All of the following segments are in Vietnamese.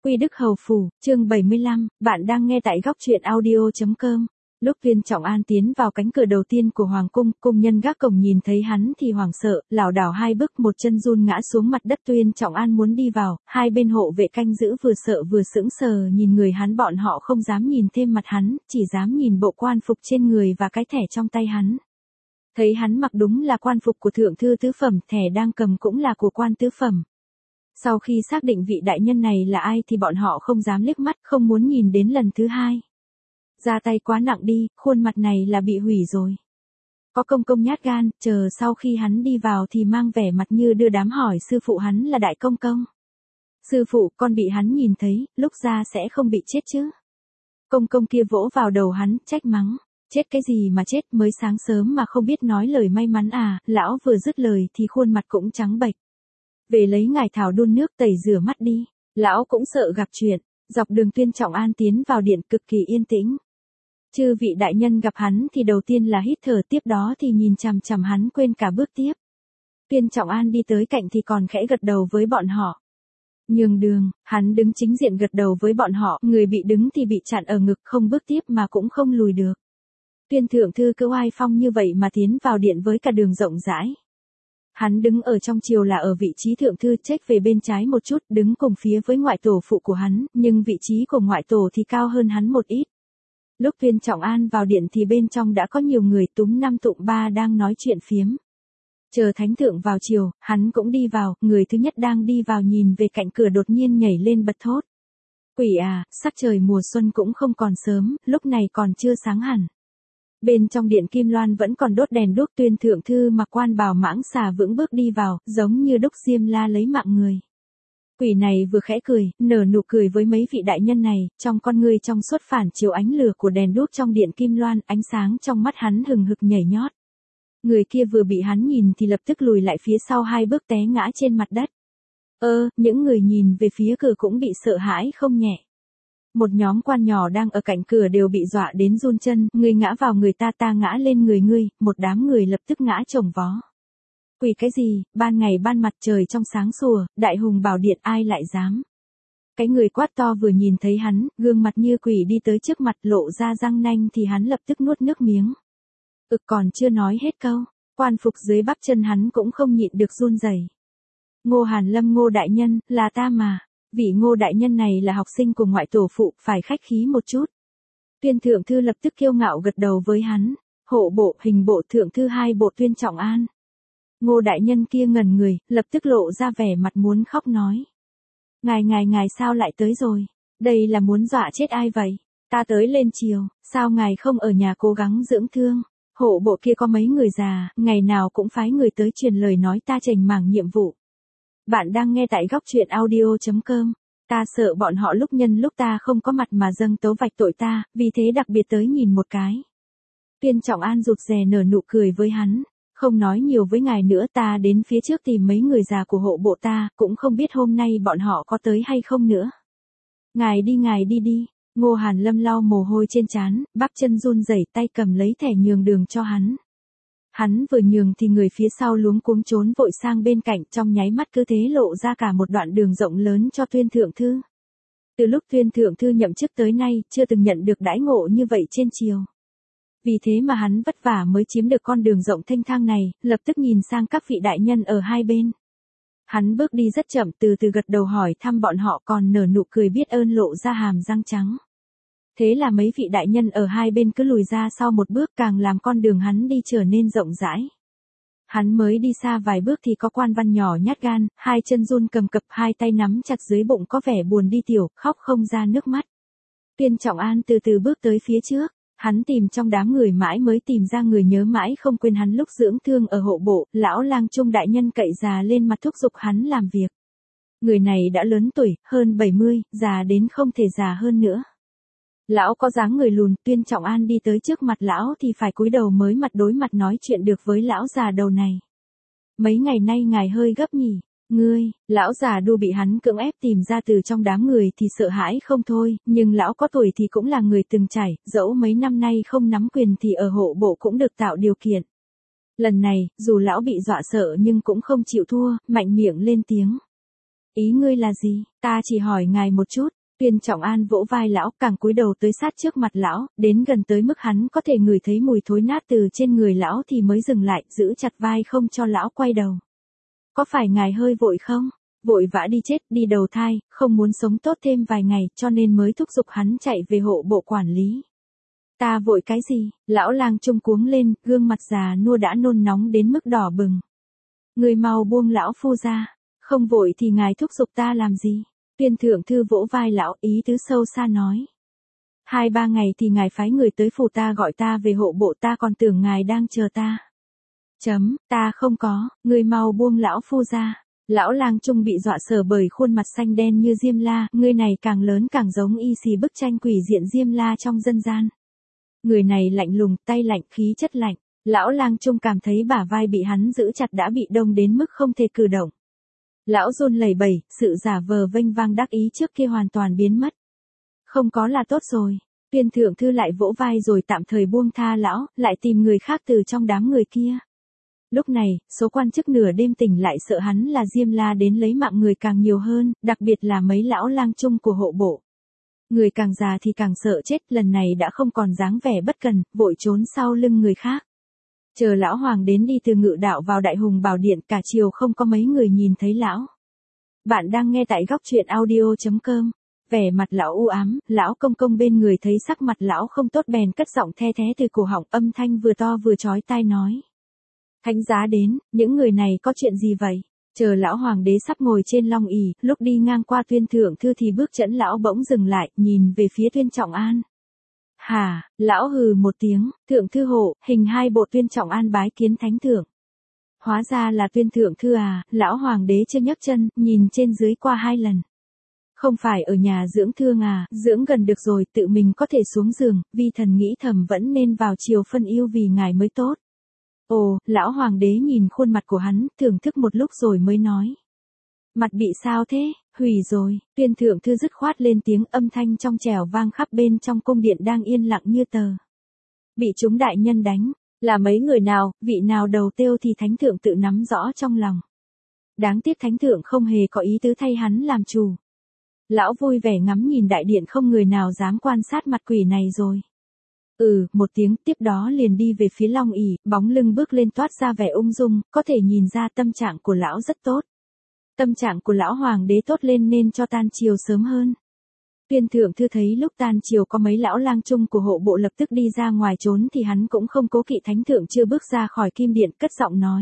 Quy Đức Hầu Phủ, chương 75, bạn đang nghe tại góc truyện audio.com. Lúc Viên Trọng An tiến vào cánh cửa đầu tiên của Hoàng Cung, cung nhân gác cổng nhìn thấy hắn thì hoảng sợ, lảo đảo hai bước một chân run ngã xuống mặt đất. Viên Trọng An muốn đi vào, hai bên hộ vệ canh giữ vừa sợ vừa sững sờ nhìn người hắn, bọn họ không dám nhìn thêm mặt hắn, chỉ dám nhìn bộ quan phục trên người và cái thẻ trong tay hắn. Thấy hắn mặc đúng là quan phục của thượng thư tứ phẩm, thẻ đang cầm cũng là của quan tứ phẩm. Sau khi xác định vị đại nhân này là ai thì bọn họ không dám liếc mắt, không muốn nhìn đến lần thứ hai. Ra tay quá nặng đi, khuôn mặt này là bị hủy rồi. Có công công nhát gan, chờ sau khi hắn đi vào thì mang vẻ mặt như đưa đám hỏi sư phụ hắn là đại công công. Sư phụ, con bị hắn nhìn thấy, lúc ra sẽ không bị chết chứ. Công công kia vỗ vào đầu hắn, trách mắng. Chết cái gì mà chết, mới sáng sớm mà không biết nói lời may mắn à. Lão vừa dứt lời thì khuôn mặt cũng trắng bệch. Về lấy ngải thảo đun nước tẩy rửa mắt đi. Lão cũng sợ gặp chuyện. Dọc đường Viên Trọng An tiến vào điện cực kỳ yên tĩnh. Chư vị đại nhân gặp hắn thì đầu tiên là hít thở, tiếp đó thì nhìn chằm chằm hắn quên cả bước tiếp. Viên Trọng An đi tới cạnh thì còn khẽ gật đầu với bọn họ. Nhường đường, hắn đứng chính diện gật đầu với bọn họ, người bị đứng thì bị chặn ở ngực, không bước tiếp mà cũng không lùi được. Viên thượng thư cứ oai phong như vậy mà tiến vào điện với cả đường rộng rãi. Hắn đứng ở trong triều là ở vị trí thượng thư, chếch về bên trái một chút, đứng cùng phía với ngoại tổ phụ của hắn, nhưng vị trí của ngoại tổ thì cao hơn hắn một ít. Lúc Viên Trọng An vào điện thì bên trong đã có nhiều người túm năm tụm ba đang nói chuyện phiếm. Chờ thánh thượng vào triều, hắn cũng đi vào, người thứ nhất đang đi vào nhìn về cạnh cửa đột nhiên nhảy lên bật thốt. Quỷ à, sắc trời mùa xuân cũng không còn sớm, lúc này còn chưa sáng hẳn. Bên trong điện Kim Loan vẫn còn đốt đèn đuốc. Tuyên thượng thư mặc quan bào mãng xà vững bước đi vào, giống như đúc diêm la lấy mạng người. Quỷ này vừa khẽ cười, nở nụ cười với mấy vị đại nhân này, trong con ngươi trong suốt phản chiếu ánh lửa của đèn đuốc trong điện Kim Loan, ánh sáng trong mắt hắn hừng hực nhảy nhót. Người kia vừa bị hắn nhìn thì lập tức lùi lại phía sau hai bước té ngã trên mặt đất. Những người nhìn về phía cửa cũng bị sợ hãi không nhẹ. Một nhóm quan nhỏ đang ở cạnh cửa đều bị dọa đến run chân, ngươi ngã vào người ta, ta ngã lên người ngươi, một đám người lập tức ngã chồng vó. Quỷ cái gì, ban ngày ban mặt trời trong sáng sủa, đại hùng bảo điện ai lại dám. Cái người quát to vừa nhìn thấy hắn, gương mặt như quỷ đi tới trước mặt lộ ra răng nanh thì hắn lập tức nuốt nước miếng. Còn chưa nói hết câu, quan phục dưới bắp chân hắn cũng không nhịn được run rẩy. Ngô Hàn Lâm, Ngô đại nhân, là ta mà. Vị Ngô đại nhân này là học sinh của ngoại tổ phụ, phải khách khí một chút. Tuyên thượng thư lập tức kiêu ngạo gật đầu với hắn. Hộ bộ, hình bộ thượng thư hai bộ Tuyên Trọng An. Ngô đại nhân kia ngẩn người, lập tức lộ ra vẻ mặt muốn khóc nói. Ngài sao lại tới rồi? Đây là muốn dọa chết ai vậy? Ta tới lên triều, sao ngài không ở nhà cố gắng dưỡng thương? Hộ bộ kia có mấy người già, ngày nào cũng phái người tới truyền lời nói ta chành mảng nhiệm vụ. Bạn đang nghe tại góc truyện audio.com. Ta sợ bọn họ lúc nhân lúc ta không có mặt mà dâng tấu vạch tội ta, vì thế đặc biệt tới nhìn một cái. Viên Trọng An rụt rè nở nụ cười với hắn. Không nói nhiều với ngài nữa, ta đến phía trước tìm mấy người già của hộ bộ ta, cũng không biết hôm nay bọn họ có tới hay không nữa. Ngài đi đi. Ngô Hàn Lâm lau mồ hôi trên trán, bắp chân run rẩy, tay cầm lấy thẻ nhường đường cho hắn. Hắn vừa nhường thì người phía sau luống cuống trốn vội sang bên cạnh, trong nháy mắt cứ thế lộ ra cả một đoạn đường rộng lớn cho Tuyên thượng thư. Từ lúc Tuyên thượng thư nhậm chức tới nay, chưa từng nhận được đãi ngộ như vậy trên triều. Vì thế mà hắn vất vả mới chiếm được con đường rộng thênh thang này, lập tức nhìn sang các vị đại nhân ở hai bên. Hắn bước đi rất chậm, từ từ gật đầu hỏi thăm bọn họ, còn nở nụ cười biết ơn lộ ra hàm răng trắng. Thế là mấy vị đại nhân ở hai bên cứ lùi ra sau một bước, càng làm con đường hắn đi trở nên rộng rãi. Hắn mới đi xa vài bước thì có quan văn nhỏ nhát gan, hai chân run cầm cập, hai tay nắm chặt dưới bụng có vẻ buồn đi tiểu, khóc không ra nước mắt. Viên Trọng An từ từ bước tới phía trước, hắn tìm trong đám người mãi mới tìm ra người nhớ mãi không quên hắn lúc dưỡng thương ở hộ bộ, lão lang Trung đại nhân cậy già lên mặt thúc giục hắn làm việc. Người này đã lớn tuổi, hơn 70, già đến không thể già hơn nữa. Lão có dáng người lùn, Tuyên Trọng An đi tới trước mặt lão thì phải cúi đầu mới mặt đối mặt nói chuyện được với lão già đầu này. Mấy ngày nay ngài hơi gấp nhỉ? Lão già đu bị hắn cưỡng ép tìm ra từ trong đám người thì sợ hãi không thôi, nhưng lão có tuổi thì cũng là người từng trải, dẫu mấy năm nay không nắm quyền thì ở hộ bộ cũng được tạo điều kiện. Lần này, dù lão bị dọa sợ nhưng cũng không chịu thua, mạnh miệng lên tiếng. Ý ngươi là gì, ta chỉ hỏi ngài một chút. Tuyên Trọng An vỗ vai lão, càng cúi đầu tới sát trước mặt lão, đến gần tới mức hắn có thể ngửi thấy mùi thối nát từ trên người lão thì mới dừng lại, giữ chặt vai không cho lão quay đầu. Có phải ngài hơi vội không? Vội vã đi chết, đi đầu thai, không muốn sống tốt thêm vài ngày, cho nên mới thúc giục hắn chạy về hộ bộ quản lý. Ta vội cái gì? Lão lang trung cuống lên, gương mặt già nua đã nôn nóng đến mức đỏ bừng. Người mau buông lão phu ra, không vội thì ngài thúc giục ta làm gì? Tuyên thượng thư vỗ vai lão, ý tứ sâu xa nói. 2-3 ngày thì ngài phái người tới phủ ta gọi ta về hộ bộ, ta còn tưởng ngài đang chờ ta. Ta không có, người mau buông lão phu ra. Lão lang trung bị dọa sợ bởi khuôn mặt xanh đen như Diêm La, người này càng lớn càng giống y xì bức tranh quỷ diện Diêm La trong dân gian. Người này lạnh lùng, tay lạnh, khí chất lạnh. Lão lang trung cảm thấy bả vai bị hắn giữ chặt đã bị đông đến mức không thể cử động. Lão run lẩy bẩy, sự giả vờ vênh vang đắc ý trước kia hoàn toàn biến mất. Không có là tốt rồi. Tuyên thượng thư lại vỗ vai rồi tạm thời buông tha lão, lại tìm người khác từ trong đám người kia. Lúc này, số quan chức nửa đêm tỉnh lại sợ hắn là Diêm La đến lấy mạng người càng nhiều hơn, đặc biệt là mấy lão lang trung của hộ bộ. Người càng già thì càng sợ chết, lần này đã không còn dáng vẻ bất cần, vội trốn sau lưng người khác. Chờ lão hoàng đến đi từ Ngự Đạo vào Đại Hùng Bảo Điện, cả chiều không có mấy người nhìn thấy lão. Bạn đang nghe tại góc truyện audio.com. Vẻ mặt lão u ám, lão công công bên người thấy sắc mặt lão không tốt bèn cất giọng the thé từ cổ họng, âm thanh vừa to vừa chói tai nói. Thánh giá đến, những người này có chuyện gì vậy? Chờ lão hoàng đế sắp ngồi trên long ỷ, lúc đi ngang qua Tuyên thượng thư thì bước chẫn lão bỗng dừng lại, nhìn về phía Tuyên Trọng An. Hả, lão hừ một tiếng, thượng thư hộ, hình 2 bộ Tuyên Trọng An bái kiến thánh thượng. Hóa ra là Tuyên thượng thư à, lão hoàng đế chưa nhấc chân, nhìn trên dưới qua 2 lần. Không phải ở nhà dưỡng thương à, dưỡng gần được rồi, tự mình có thể xuống giường, vi thần nghĩ thầm vẫn nên vào chiều phân yêu vì ngài mới tốt. Ồ, lão hoàng đế nhìn khuôn mặt của hắn, thưởng thức một lúc rồi mới nói. Mặt bị sao thế, hủy rồi. Tuyên thượng thư dứt khoát lên tiếng, âm thanh trong trẻo vang khắp bên trong cung điện đang yên lặng như tờ. Bị chúng đại nhân đánh, là mấy người nào, vị nào đầu tiêu thì thánh thượng tự nắm rõ trong lòng. Đáng tiếc thánh thượng không hề có ý tứ thay hắn làm chủ. Lão vui vẻ ngắm nhìn đại điện, không người nào dám quan sát mặt quỷ này rồi. Một tiếng, tiếp đó liền đi về phía long ỷ, bóng lưng bước lên toát ra vẻ ung dung, có thể nhìn ra tâm trạng của lão rất tốt. Tâm trạng của lão hoàng đế tốt lên nên cho tan chiều sớm hơn. Tuyên thượng thư thấy lúc tan chiều có mấy lão lang trung của hộ bộ lập tức đi ra ngoài trốn thì hắn cũng không cố kỵ thánh thượng chưa bước ra khỏi kim điện, cất giọng nói.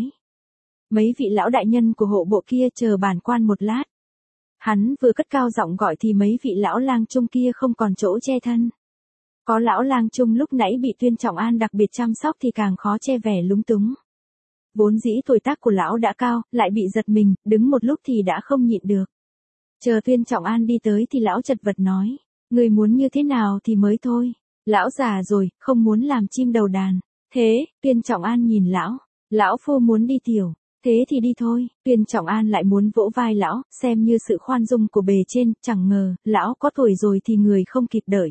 Mấy vị lão đại nhân của hộ bộ kia chờ bản quan một lát. Hắn vừa cất cao giọng gọi thì mấy vị lão lang trung kia không còn chỗ che thân. Có lão lang trung lúc nãy bị Tuyên Trọng An đặc biệt chăm sóc thì càng khó che vẻ lúng túng. Vốn dĩ tuổi tác của lão đã cao, lại bị giật mình, đứng một lúc thì đã không nhịn được. Chờ Tuyên Trọng An đi tới thì lão chật vật nói, người muốn như thế nào thì mới thôi. Lão già rồi, không muốn làm chim đầu đàn. Thế, Tuyên Trọng An nhìn lão phu muốn đi tiểu. Thế thì đi thôi. Tuyên Trọng An lại muốn vỗ vai lão, xem như sự khoan dung của bề trên, chẳng ngờ, lão có tuổi rồi thì người không kịp đợi.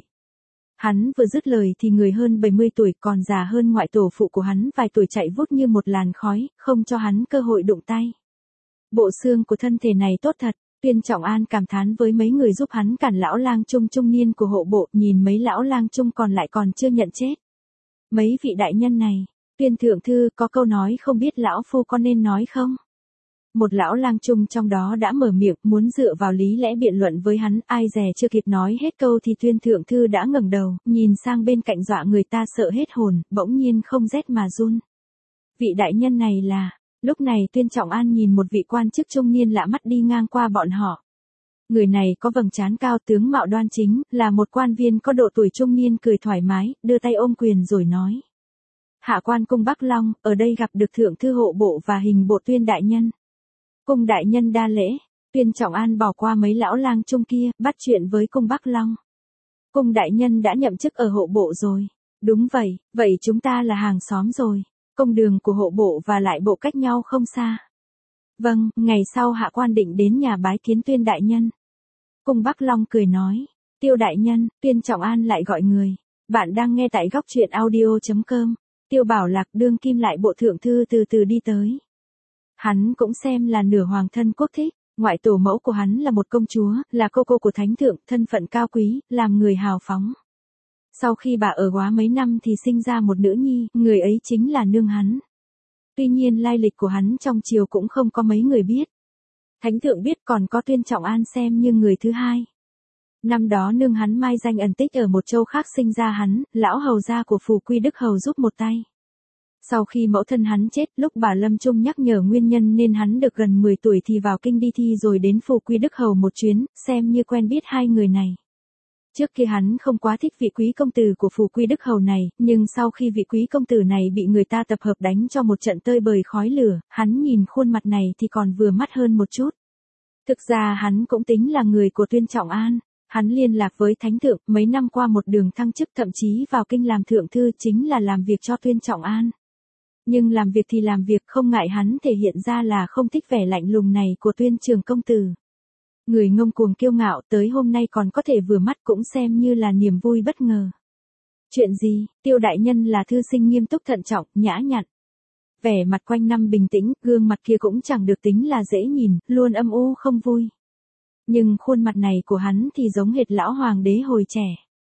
Hắn vừa dứt lời thì người hơn 70 tuổi còn già hơn ngoại tổ phụ của hắn vài tuổi chạy vút như một làn khói, không cho hắn cơ hội đụng tay. Bộ xương của thân thể này tốt thật. Tuyên Trọng An cảm thán với mấy người giúp hắn cản lão lang trung trung niên của hộ bộ, nhìn mấy lão lang trung còn lại còn chưa nhận chết. Mấy vị đại nhân này, Tuyên thượng thư có câu nói không biết lão phu có nên nói không? Một lão lang trung trong đó đã mở miệng muốn dựa vào lý lẽ biện luận với hắn, ai dè chưa kịp nói hết câu thì Tuyên thượng thư đã ngẩng đầu, nhìn sang bên cạnh dọa người ta sợ hết hồn, bỗng nhiên không rét mà run. Vị đại nhân này là, lúc này Tuyên Trọng An nhìn một vị quan chức trung niên lạ mắt đi ngang qua bọn họ. Người này có vầng trán cao, tướng mạo đoan chính, là một quan viên có độ tuổi trung niên, cười thoải mái, đưa tay ôm quyền rồi nói. Hạ quan cung Bắc Long, ở đây gặp được thượng thư hộ bộ và hình bộ Tuyên đại nhân. Cung đại nhân đa lễ. Tuyên Trọng An bỏ qua mấy lão lang trung kia, bắt chuyện với cung Bắc Long. Cung đại nhân đã nhậm chức ở hộ bộ rồi. Đúng vậy, vậy chúng ta là hàng xóm rồi. Công đường của hộ bộ và lại bộ cách nhau không xa. Vâng, ngày sau hạ quan định đến nhà bái kiến Tuyên đại nhân. Cung Bắc Long cười nói. Tiêu đại nhân, Tuyên Trọng An lại gọi người. Bạn đang nghe tại góc truyện audio.com. Tiêu Bảo Lạc đương kim lại bộ thượng thư từ từ đi tới. Hắn cũng xem là nửa hoàng thân quốc thích, Ngoại tổ mẫu của hắn là một công chúa, là cô của thánh thượng, thân phận cao quý, làm người hào phóng. Sau khi bà ở Góa mấy năm thì sinh ra một nữ nhi, người ấy chính là nương hắn. Tuy nhiên lai lịch của hắn trong triều cũng không có mấy người biết. Thánh thượng biết, còn có Tuyên Trọng An xem như người thứ hai. Năm đó nương hắn mai danh ẩn tích ở một châu khác sinh ra hắn, lão hầu gia của Phù Quy Đức Hầu giúp một tay. Sau khi mẫu thân hắn chết, lúc bà Lâm Trung nhắc nhở nguyên nhân nên hắn được gần 10 tuổi thì vào kinh đi thi rồi đến Phù Quy Đức Hầu một chuyến, xem như quen biết hai người này. Trước kia hắn không quá thích vị quý công tử của Phù Quy Đức Hầu này, nhưng sau khi vị quý công tử này bị người ta tập hợp đánh cho một trận tơi bời khói lửa, hắn nhìn khuôn mặt này thì còn vừa mắt hơn một chút. Thực ra hắn cũng tính là người của Tuyên Trọng An. Hắn liên lạc với thánh thượng, mấy năm qua một đường thăng chức, thậm chí vào kinh làm thượng thư, chính là làm việc cho Tuyên Trọng An. Nhưng làm việc thì làm việc, không ngại hắn thể hiện ra là không thích vẻ lạnh lùng này của Tuyên Trường công tử. Người ngông cuồng kiêu ngạo tới hôm nay còn có thể vừa mắt cũng xem như là niềm vui bất ngờ. Chuyện gì? Tiêu đại nhân là thư sinh nghiêm túc thận trọng, nhã nhặn. Vẻ mặt quanh năm bình tĩnh, gương mặt kia cũng chẳng được tính là dễ nhìn, luôn âm u không vui. Nhưng khuôn mặt này của hắn thì giống hệt lão hoàng đế hồi trẻ.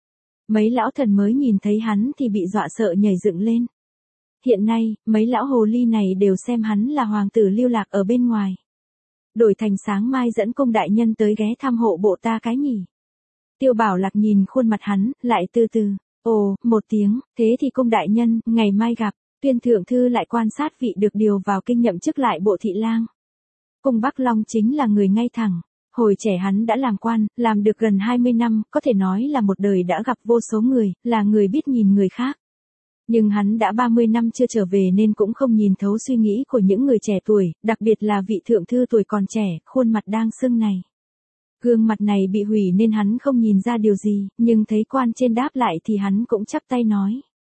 Mấy lão thần mới nhìn thấy hắn thì bị dọa sợ nhảy dựng lên. Hiện nay, mấy lão hồ ly này đều xem hắn là hoàng tử lưu lạc ở bên ngoài. Đổi thành sáng mai dẫn cung đại nhân tới ghé thăm hộ bộ ta cái nhỉ. Tiêu Bảo Lạc nhìn khuôn mặt hắn, lại từ từ, ồ, một tiếng, thế thì cung đại nhân, ngày mai gặp. Tuyên thượng thư lại quan sát vị được điều vào kinh nhậm chức lại bộ thị lang. Cung Bắc Long chính là người ngay thẳng. Hồi trẻ hắn đã làm quan, làm được gần 20 năm, có thể nói là một đời đã gặp vô số người, là người biết nhìn người khác. Nhưng hắn đã 30 năm chưa trở về nên cũng không nhìn thấu suy nghĩ của những người trẻ tuổi, đặc biệt là vị thượng thư tuổi còn trẻ, khuôn mặt đang sưng này. Gương mặt này bị hủy nên hắn không nhìn ra điều gì, nhưng thấy quan trên đáp lại thì hắn cũng chắp tay nói.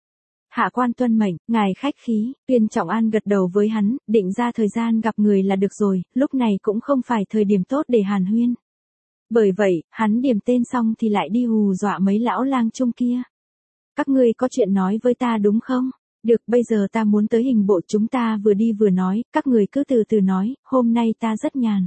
Hạ quan tuân mệnh, ngài khách khí. Tuyên Trọng An gật đầu với hắn, định ra thời gian gặp người là được rồi, lúc này cũng không phải thời điểm tốt để hàn huyên. Bởi vậy, hắn điểm tên xong thì lại đi hù dọa mấy lão lang trung kia. Các ngươi có chuyện nói với ta đúng không? Được, bây giờ ta muốn tới hình bộ, chúng ta vừa đi vừa nói, các người cứ từ từ nói, hôm nay ta rất nhàn.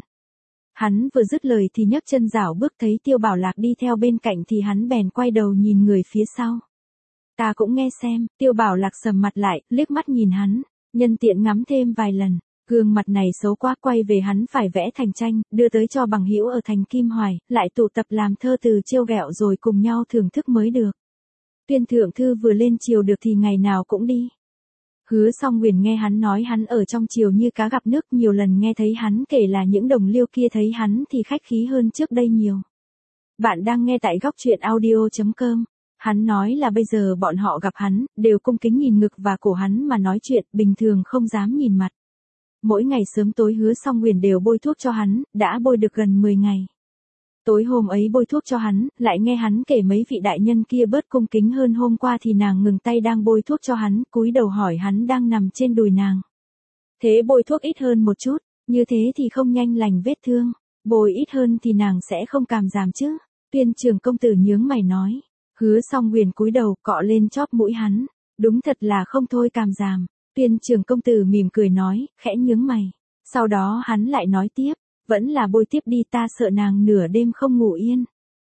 Hắn vừa dứt lời thì nhấc chân rảo bước, thấy Tiêu Bảo Lạc đi theo bên cạnh thì hắn bèn quay đầu nhìn người phía sau. Ta cũng nghe xem. Tiêu Bảo Lạc sầm mặt lại, liếc mắt nhìn hắn, nhân tiện ngắm thêm vài lần. Gương mặt này xấu quá, quay về hắn phải vẽ thành tranh, đưa tới cho bằng hữu ở thành Kim Hoài, lại tụ tập làm thơ từ trêu ghẹo rồi cùng nhau thưởng thức mới được. Tuyên thượng thư vừa lên triều được thì ngày nào cũng đi. Hứa Song Huyền nghe hắn nói hắn ở trong triều như cá gặp nước, nhiều lần nghe thấy hắn kể là những đồng liêu kia thấy hắn thì khách khí hơn trước đây nhiều. Bạn đang nghe tại góc truyện audio.com. Hắn nói là bây giờ bọn họ gặp hắn, đều cung kính nhìn ngực và cổ hắn mà nói chuyện, bình thường không dám nhìn mặt. Mỗi ngày sớm tối Hứa Song Huyền đều bôi thuốc cho hắn, đã bôi được gần 10 ngày. Tối hôm ấy bôi thuốc cho hắn, lại nghe hắn kể mấy vị đại nhân kia bớt cung kính hơn hôm qua thì nàng ngừng tay đang bôi thuốc cho hắn, cúi đầu hỏi hắn đang nằm trên đùi nàng. Thế bôi thuốc ít hơn một chút, như thế thì không nhanh lành vết thương, bôi ít hơn thì nàng sẽ không cảm giảm chứ. Tuyên Trường công tử nhướng mày nói. Hứa Song Huyền cúi đầu cọ lên chóp mũi hắn, đúng thật là không thôi cảm giảm. Tuyên Trường công tử mỉm cười nói, khẽ nhướng mày. Sau đó hắn lại nói tiếp, vẫn là bôi tiếp đi, ta sợ nàng nửa đêm không ngủ yên.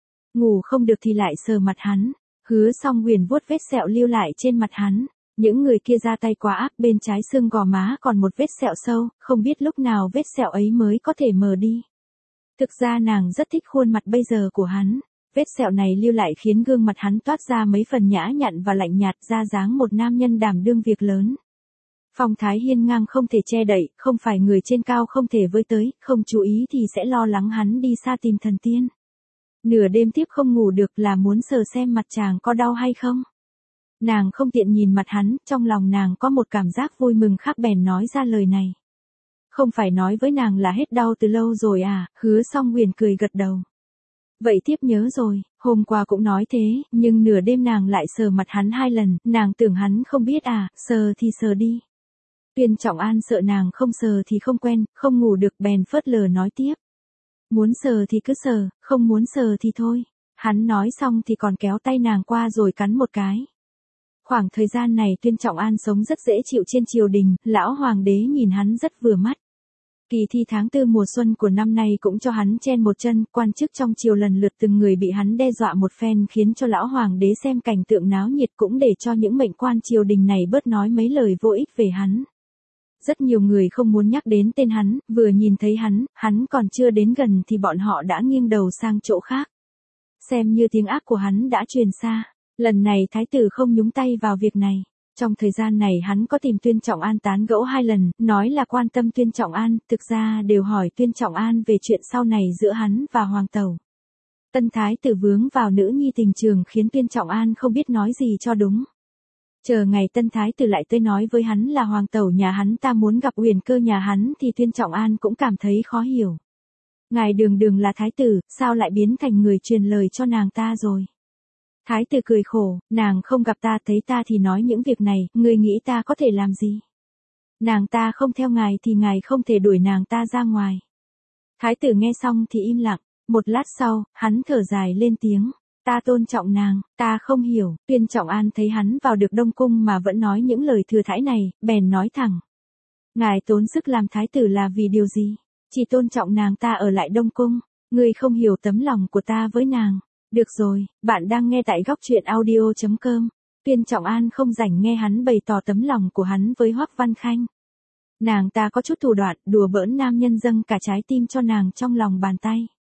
Ngủ không được thì lại sờ mặt hắn. Hứa Song Huyền vuốt vết sẹo lưu lại trên mặt hắn. Những người kia ra tay quá ác, bên trái xương gò má còn một vết sẹo sâu, không biết lúc nào vết sẹo ấy mới có thể mờ đi. Thực ra nàng rất thích khuôn mặt bây giờ của hắn. Vết sẹo này lưu lại khiến gương mặt hắn toát ra mấy phần nhã nhặn và lạnh nhạt, ra dáng một nam nhân đảm đương việc lớn. Phong thái hiên ngang không thể che đậy, không phải người trên cao không thể với tới, không chú ý thì sẽ lo lắng hắn đi xa tìm thần tiên. Nửa đêm tiếp không ngủ được là muốn sờ xem mặt chàng có đau hay không. Nàng không tiện nhìn mặt hắn, trong lòng nàng có một cảm giác vui mừng khác bèn nói ra lời này. Không phải nói với nàng là hết đau từ lâu rồi à? Hứa Song Huyền cười gật đầu. Vậy tiếp nhớ rồi, hôm qua cũng nói thế, nhưng nửa đêm nàng lại sờ mặt hắn 2 lần, nàng tưởng hắn không biết à, sờ thì sờ đi. Tuyên Trọng An sợ nàng không sờ thì không quen, không ngủ được bèn phớt lờ nói tiếp. Muốn sờ thì cứ sờ, không muốn sờ thì thôi. Hắn nói xong thì còn kéo tay nàng qua rồi cắn một cái. Khoảng thời gian này Tuyên Trọng An sống rất dễ chịu trên triều đình, lão hoàng đế nhìn hắn rất vừa mắt. Kỳ thi tháng 4 mùa xuân của năm nay cũng cho hắn chen một chân, quan chức trong triều lần lượt từng người bị hắn đe dọa một phen khiến cho lão hoàng đế xem cảnh tượng náo nhiệt cũng để cho những mệnh quan triều đình này bớt nói mấy lời vô ích về hắn. Rất nhiều người không muốn nhắc đến tên hắn, vừa nhìn thấy hắn còn chưa đến gần thì bọn họ đã nghiêng đầu sang chỗ khác. Xem như tiếng ác của hắn đã truyền xa. Lần này thái tử không nhúng tay vào việc này. Trong thời gian này hắn có tìm Tuyên Trọng An tán gẫu 2 lần, nói là quan tâm Tuyên Trọng An, thực ra đều hỏi Tuyên Trọng An về chuyện sau này giữa hắn và Hoàng tẩu. Tân thái tử vướng vào nữ nhi tình trường khiến Tuyên Trọng An không biết nói gì cho đúng. Chờ ngày tân thái tử lại tới nói với hắn là Hoàng tẩu nhà hắn ta muốn gặp Uyển Cơ nhà hắn thì Tuyên Trọng An cũng cảm thấy khó hiểu. Ngài đường đường là thái tử, sao lại biến thành người truyền lời cho nàng ta rồi? Thái tử cười khổ, nàng không gặp ta thấy ta thì nói những việc này, ngươi nghĩ ta có thể làm gì? Nàng ta không theo ngài thì ngài không thể đuổi nàng ta ra ngoài. Thái tử nghe xong thì im lặng, một lát sau, hắn thở dài lên tiếng. Ta tôn trọng nàng, ta không hiểu. Tuyên Trọng An thấy hắn vào được Đông Cung mà vẫn nói những lời thừa thãi này, bèn nói thẳng. Ngài tốn sức làm thái tử là vì điều gì? Chỉ tôn trọng nàng ta ở lại Đông Cung. Ngươi không hiểu tấm lòng của ta với nàng. Được rồi, bạn đang nghe tại góc truyện audio.com. Tuyên Trọng An không rảnh nghe hắn bày tỏ tấm lòng của hắn với Hoắc Văn Khanh. Nàng ta có chút thủ đoạn, đùa bỡn nam nhân dâng cả trái tim cho nàng trong lòng bàn tay.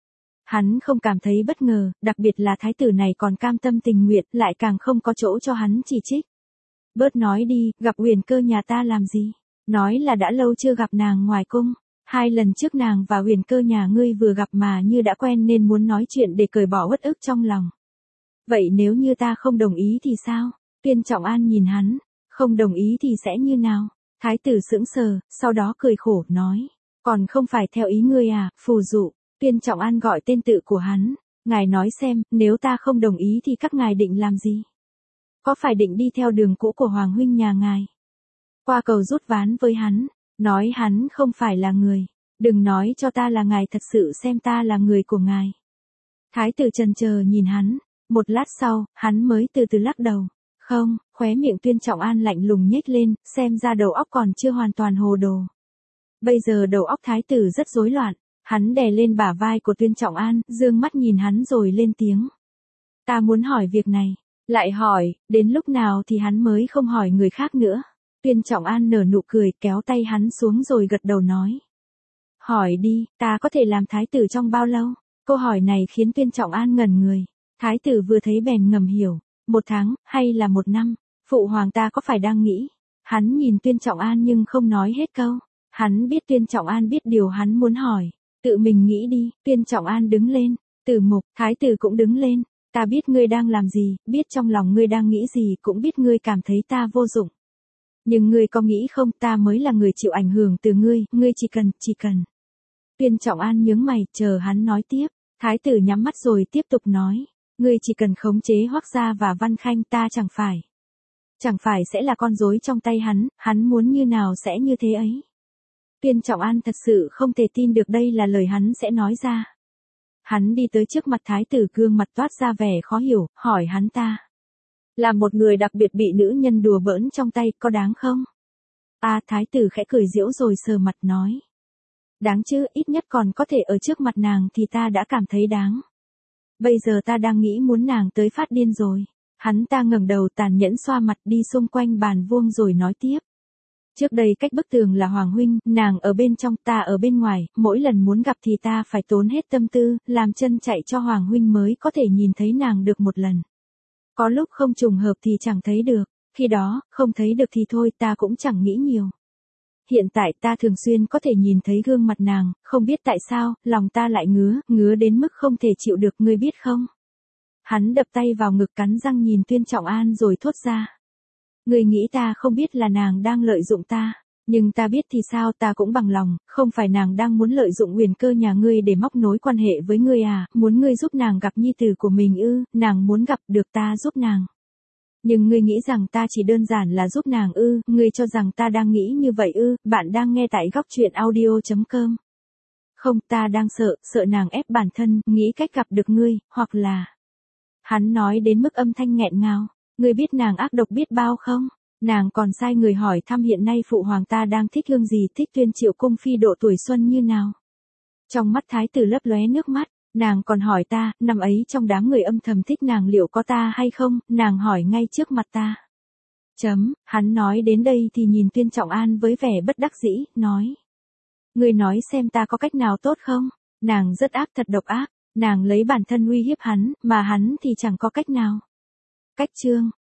Hắn không cảm thấy bất ngờ, đặc biệt là thái tử này còn cam tâm tình nguyện, lại càng không có chỗ cho hắn chỉ trích. Bớt nói đi, gặp Uyển Cơ nhà ta làm gì? Nói là đã lâu chưa gặp nàng ngoài cung. 2 lần trước nàng và Uyển Cơ nhà ngươi vừa gặp mà như đã quen nên muốn nói chuyện để cởi bỏ uất ức trong lòng. Vậy nếu như ta không đồng ý thì sao? Tuyên Trọng An nhìn hắn, không đồng ý thì sẽ như nào? Thái tử sững sờ, sau đó cười khổ, nói. Còn không phải theo ý ngươi à, phù dụ. Tuyên Trọng An gọi tên tự của hắn. Ngài nói xem, nếu ta không đồng ý thì các ngài định làm gì? Có phải định đi theo đường cũ của Hoàng huynh nhà ngài? Qua cầu rút ván với hắn. Nói hắn không phải là người. Đừng nói cho ta là ngài thật sự xem ta là người của ngài. Thái tử chần chờ nhìn hắn. Một lát sau, hắn mới từ từ lắc đầu. Không, khóe miệng Tuyên Trọng An lạnh lùng nhếch lên, xem ra đầu óc còn chưa hoàn toàn hồ đồ. Bây giờ đầu óc thái tử rất rối loạn. Hắn đè lên bả vai của Tuyên Trọng An, dương mắt nhìn hắn rồi lên tiếng. Ta muốn hỏi việc này. Lại hỏi, đến lúc nào thì hắn mới không hỏi người khác nữa. Tuyên Trọng An nở nụ cười, kéo tay hắn xuống rồi gật đầu nói. Hỏi đi, ta có thể làm thái tử trong bao lâu? Câu hỏi này khiến Tuyên Trọng An ngẩn người. Thái tử vừa thấy bèn ngầm hiểu. 1 tháng, hay là 1 năm? Phụ hoàng ta có phải đang nghĩ? Hắn nhìn Tuyên Trọng An nhưng không nói hết câu. Hắn biết Tuyên Trọng An biết điều hắn muốn hỏi. Tự mình nghĩ đi. Tuyên Trọng An đứng lên. Tử Mục, thái tử cũng đứng lên. Ta biết ngươi đang làm gì, biết trong lòng ngươi đang nghĩ gì, cũng biết ngươi cảm thấy ta vô dụng. Nhưng ngươi có nghĩ không, ta mới là người chịu ảnh hưởng từ ngươi chỉ cần. Tuyên Trọng An nhướng mày, chờ hắn nói tiếp. Thái tử nhắm mắt rồi tiếp tục nói. Ngươi chỉ cần khống chế Hoắc gia và Văn Khanh, ta chẳng phải sẽ là con rối trong tay hắn muốn như nào sẽ như thế ấy. Tuyên Trọng An thật sự không thể tin được đây là lời hắn sẽ nói ra. Hắn đi tới trước mặt thái tử, gương mặt toát ra vẻ khó hiểu, hỏi hắn ta. Là một người đặc biệt bị nữ nhân đùa bỡn trong tay, có đáng không? Thái tử khẽ cười giễu rồi sờ mặt nói. Đáng chứ, ít nhất còn có thể ở trước mặt nàng thì ta đã cảm thấy đáng. Bây giờ ta đang nghĩ muốn nàng tới phát điên rồi. Hắn ta ngẩng đầu tàn nhẫn xoa mặt đi xung quanh bàn vuông rồi nói tiếp. Trước đây cách bức tường là Hoàng huynh, nàng ở bên trong, ta ở bên ngoài, mỗi lần muốn gặp thì ta phải tốn hết tâm tư, làm chân chạy cho Hoàng huynh mới có thể nhìn thấy nàng được một lần. Có lúc không trùng hợp thì chẳng thấy được, khi đó, không thấy được thì thôi, ta cũng chẳng nghĩ nhiều. Hiện tại ta thường xuyên có thể nhìn thấy gương mặt nàng, không biết tại sao, lòng ta lại ngứa đến mức không thể chịu được, ngươi biết không? Hắn đập tay vào ngực cắn răng nhìn Tuyên Trọng An rồi thốt ra. Ngươi nghĩ ta không biết là nàng đang lợi dụng ta, nhưng ta biết thì sao, ta cũng bằng lòng, không phải nàng đang muốn lợi dụng Uyển Cơ nhà ngươi để móc nối quan hệ với ngươi à, muốn ngươi giúp nàng gặp nhi tử của mình ư, nàng muốn gặp được ta giúp nàng. Nhưng ngươi nghĩ rằng ta chỉ đơn giản là giúp nàng ư, ngươi cho rằng ta đang nghĩ như vậy ư, bạn đang nghe tại góc truyện audio.com. Không, ta đang sợ nàng ép bản thân, nghĩ cách gặp được ngươi, hoặc là... Hắn nói đến mức âm thanh nghẹn ngào. Ngươi biết nàng ác độc biết bao không? Nàng còn sai người hỏi thăm hiện nay phụ hoàng ta đang thích hương gì, thích Tuyên Triệu cung phi độ tuổi xuân như nào. Trong mắt thái tử lấp lóe nước mắt, nàng còn hỏi ta, năm ấy trong đám người âm thầm thích nàng liệu có ta hay không, nàng hỏi ngay trước mặt ta. Hắn nói đến đây thì nhìn Tuyên Trọng An với vẻ bất đắc dĩ, nói. Ngươi nói xem ta có cách nào tốt không? Nàng rất ác, thật độc ác, nàng lấy bản thân uy hiếp hắn, mà hắn thì chẳng có cách nào. Cách chương